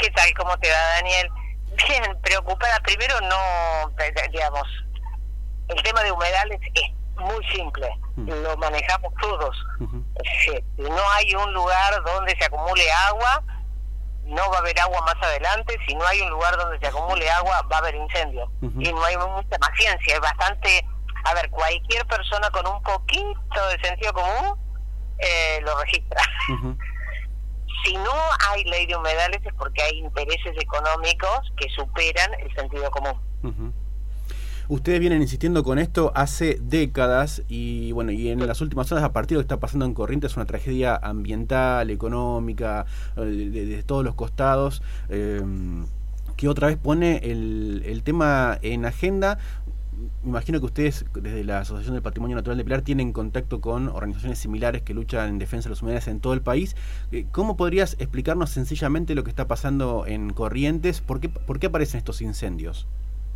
¿Qué tal? ¿Cómo te va, Daniel? Bien, preocupada. Primero, no, digamos, el tema de humedales es muy simple. Lo manejamos todos. Si no hay un lugar donde se acumule agua, no va a haber agua más adelante. Si no hay un lugar donde se acumule agua, va a haber incendio. Y no hay mucha más ciencia. Es bastante... A ver, cualquier persona con un poquito de sentido común lo registra. Si no hay ley de humedales es porque hay intereses económicos que superan el sentido común. Ustedes vienen insistiendo con esto hace décadas y bueno, y en las últimas horas, a partir de lo que está pasando en Corrientes, una tragedia ambiental, económica, de todos los costados, que otra vez pone el tema en agenda. Me imagino que ustedes, desde la Asociación del Patrimonio Natural de Pilar, tienen contacto con organizaciones similares que luchan en defensa de los humedales en todo el país. ¿Cómo podrías explicarnos sencillamente lo que está pasando en Corrientes? ¿Por qué aparecen estos incendios?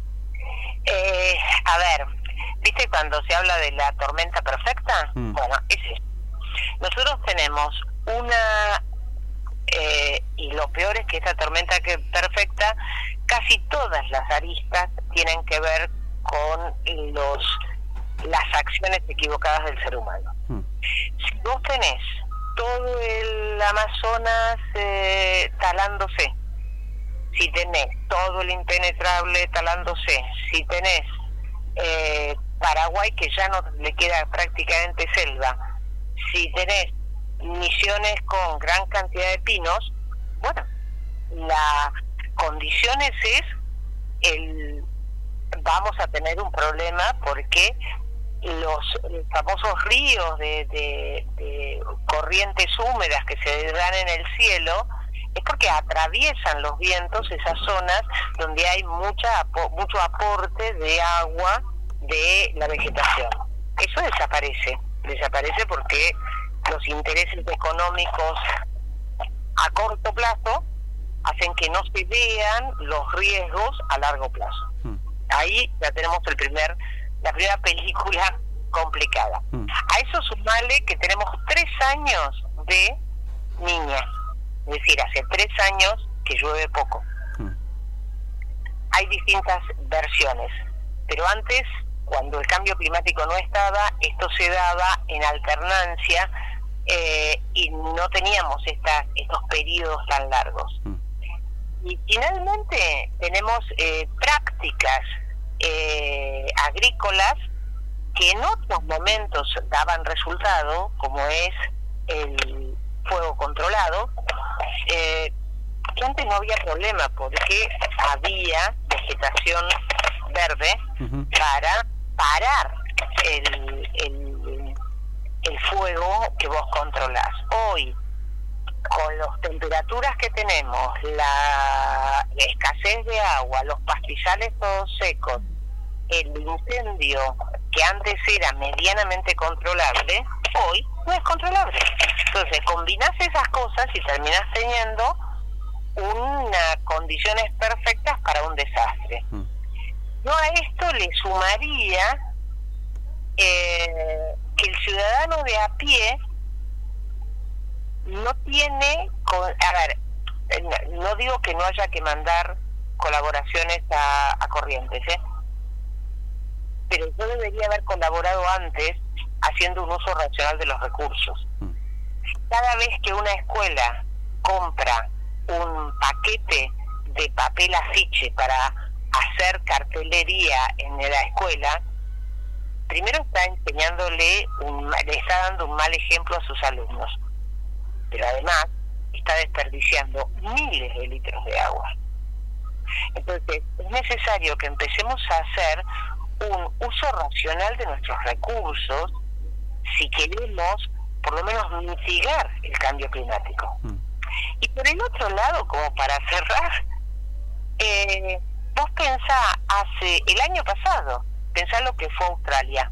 A ver, ¿viste cuando se habla de la tormenta perfecta? Bueno, es eso. Nosotros tenemos una... y lo peor es que esta tormenta perfecta, casi todas las aristas tienen que ver con las acciones equivocadas del ser humano. Si vos tenés todo el Amazonas talándose, si tenés todo el impenetrable talándose, si tenés Paraguay que ya no le queda prácticamente selva, si tenés Misiones con gran cantidad de pinos, bueno, la condiciones es vamos a tener un problema porque los famosos ríos de corrientes húmedas que se dan en el cielo es porque atraviesan los vientos esas zonas donde hay mucho aporte de agua de la vegetación. Eso desaparece porque los intereses económicos a corto plazo hacen que no se vean los riesgos a largo plazo. Ahí ya tenemos la primera película complicada. A eso sumale que tenemos 3 años de niña, es decir, hace 3 años que llueve poco. Hay distintas versiones, pero antes, cuando el cambio climático no estaba, esto se daba en alternancia y no teníamos estos periodos tan largos. Y finalmente tenemos prácticas agrícolas que en otros momentos daban resultado, como es el fuego controlado, que antes no había problema porque había vegetación verde para parar el fuego que vos controlás. Hoy, con las temperaturas que tenemos, la escasez de agua, los pastizales todos secos, el incendio que antes era medianamente controlable, hoy no es controlable. Entonces combinás esas cosas y terminás teniendo unas condiciones perfectas para un desastre. Yo a esto le sumaría que el ciudadano de a pie no tiene, no digo que no haya que mandar colaboraciones a Corrientes, pero yo debería haber colaborado antes haciendo un uso racional de los recursos. Cada vez que una escuela compra un paquete de papel afiche para hacer cartelería en la escuela, primero está enseñándole, le está dando un mal ejemplo a sus alumnos, pero además está desperdiciando miles de litros de agua. Entonces es necesario que empecemos a hacer un uso racional de nuestros recursos si queremos por lo menos mitigar el cambio climático. Y por el otro lado, como para cerrar, vos pensá, el año pasado, pensá lo que fue Australia.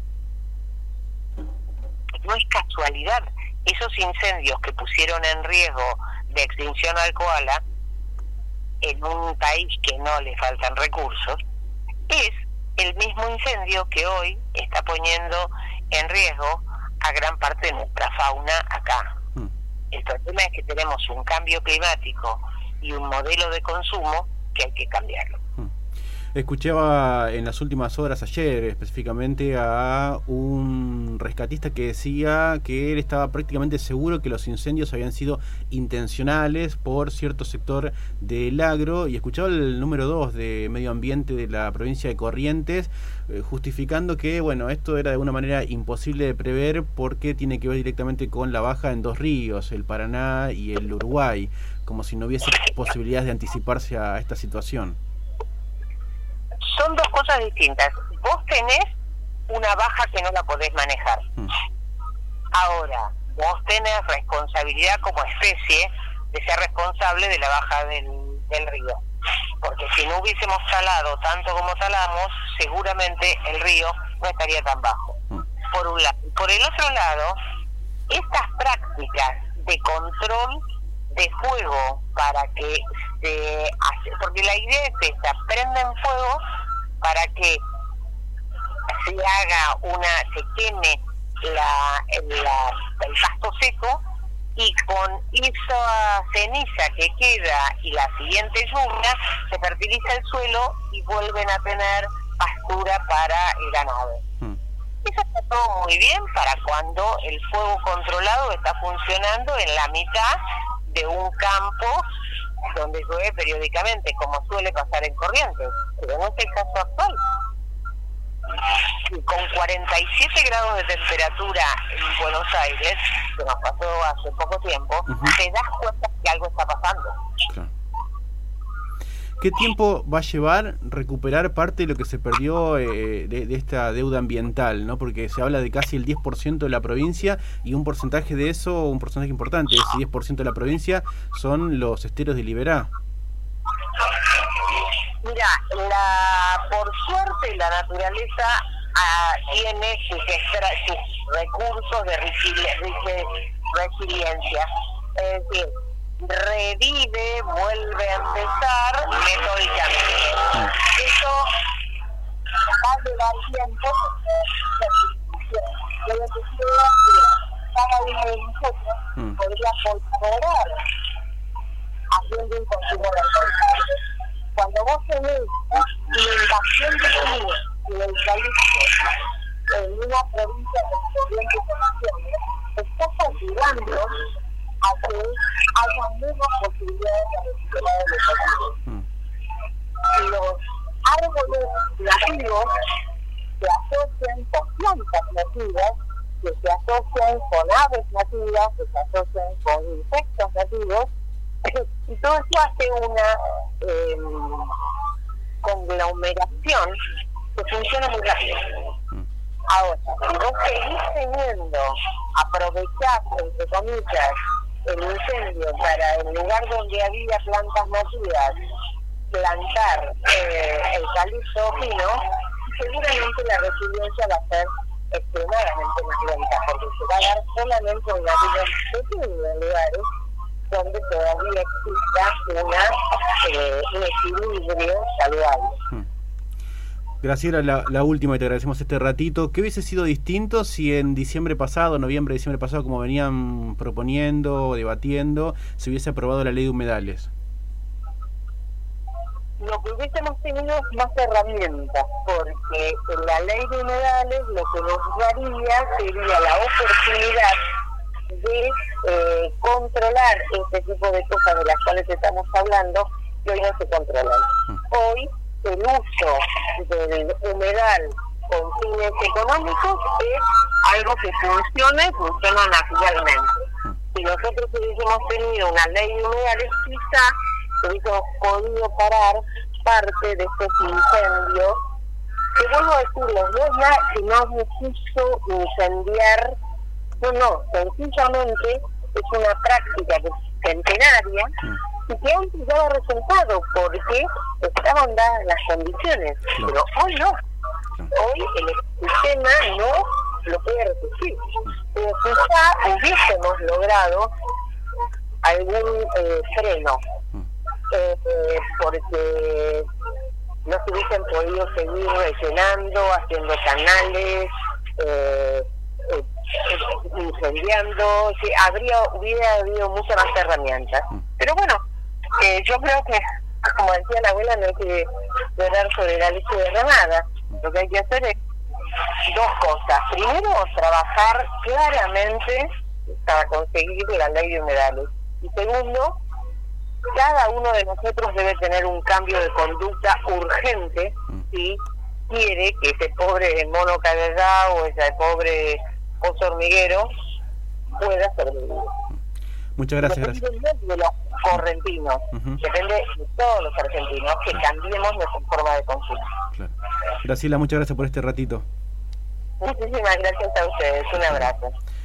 No es casualidad, esos incendios que pusieron en riesgo de extinción al koala en un país que no le faltan recursos, es el mismo incendio que hoy está poniendo en riesgo a gran parte de nuestra fauna acá. El problema es que tenemos un cambio climático y un modelo de consumo que hay que cambiarlo. Escuchaba en las últimas horas, ayer específicamente, a un rescatista que decía que él estaba prácticamente seguro que los incendios habían sido intencionales por cierto sector del agro, y escuchaba el número 2 de Medio Ambiente de la provincia de Corrientes justificando que, bueno, esto era de alguna manera imposible de prever porque tiene que ver directamente con la baja en dos ríos, el Paraná y el Uruguay, como si no hubiese posibilidades de anticiparse a esta situación. Son dos cosas distintas. Vos tenés una baja que no la podés manejar. Ahora, vos tenés responsabilidad como especie de ser responsable de la baja del río. Porque si no hubiésemos talado tanto como talamos, seguramente el río no estaría tan bajo. Por un lado. Por el otro lado, estas prácticas de control de fuego para que porque la idea es esta: prenden fuego para que se queme el pasto seco, y con esa ceniza que queda y la siguiente lluvia se fertiliza el suelo y vuelven a tener pastura para el ganado. Eso está todo muy bien para cuando el fuego controlado está funcionando en la mitad de un campo donde llueve periódicamente, como suele pasar en Corrientes, pero no es el caso actual. Y con 47 grados de temperatura en Buenos Aires, que nos pasó hace poco tiempo, te das cuenta que algo está pasando. Claro. ¿Qué tiempo va a llevar recuperar parte de lo que se perdió de esta deuda ambiental, ¿no? Porque se habla de casi el 10% de la provincia, y un porcentaje de eso, un porcentaje importante, ese 10% de la provincia, son los esteros de Liberá. Mira, por suerte la naturaleza tiene sus recursos de resiliencia. Es decir, revive, vuelve a empezar metódicamente. Eso va a llevar tiempo, pero cada uno de nosotros podría colaborar haciendo un consumo responsable. Cuando vos tenés una invasión de comida y el eucalipto en una provincia con corrientes condiciones, estás ayudando a que haya menos posibilidades de recuperar el ecosistema. Los árboles nativos se asocian con plantas nativas, que se asocian con aves nativas, que se asocian con insectos nativos, y todo eso hace una conglomeración que funciona muy rápido. Ahora, si vos seguís teniendo, aprovechás, entre comillas, el incendio para, en lugar donde había plantas nativas, plantar eucalipto fino, seguramente la resiliencia va a ser extremadamente más lenta, porque se va a dar solamente en aquellos pequeños lugares donde todavía exista un equilibrio saludable. Graciela, la última, y te agradecemos este ratito. ¿Qué hubiese sido distinto si en diciembre pasado, diciembre pasado, como venían proponiendo, debatiendo, se hubiese aprobado la ley de humedales? Lo que hubiésemos tenido es más herramientas, porque en la ley de humedales lo que nos daría sería la oportunidad de controlar este tipo de cosas de las cuales estamos hablando, que hoy no se controlan. Hoy el uso del humedal con fines económicos es algo que funciona naturalmente. Si nosotros hubiésemos tenido una ley de humedales, quizá hubiésemos podido parar parte de estos incendios, que vuelvo a decirlo, no es nada que no quiso incendiar, no, sencillamente es una práctica centenaria y que antes daba resultado porque estaban dadas las condiciones, pero hoy no. Hoy el sistema no lo puede resistir. Pero quizá hubiésemos logrado algún freno, porque no se hubiesen podido seguir rellenando, haciendo canales, incendiando, hubiera habido muchas más herramientas. Pero bueno, Yo creo que, como decía la abuela, no hay que llorar sobre la leche derramada. Lo que hay que hacer es dos cosas. Primero, trabajar claramente para conseguir la ley de humedales. Y segundo, cada uno de nosotros debe tener un cambio de conducta urgente si quiere que ese pobre mono cadellá o ese pobre oso hormiguero pueda sobrevivir. Muchas gracias. Depende de los correntinos, depende de todos los argentinos que cambiemos nuestra forma de consumo. Claro. Graciela, muchas gracias por este ratito. Muchísimas gracias a ustedes, un abrazo.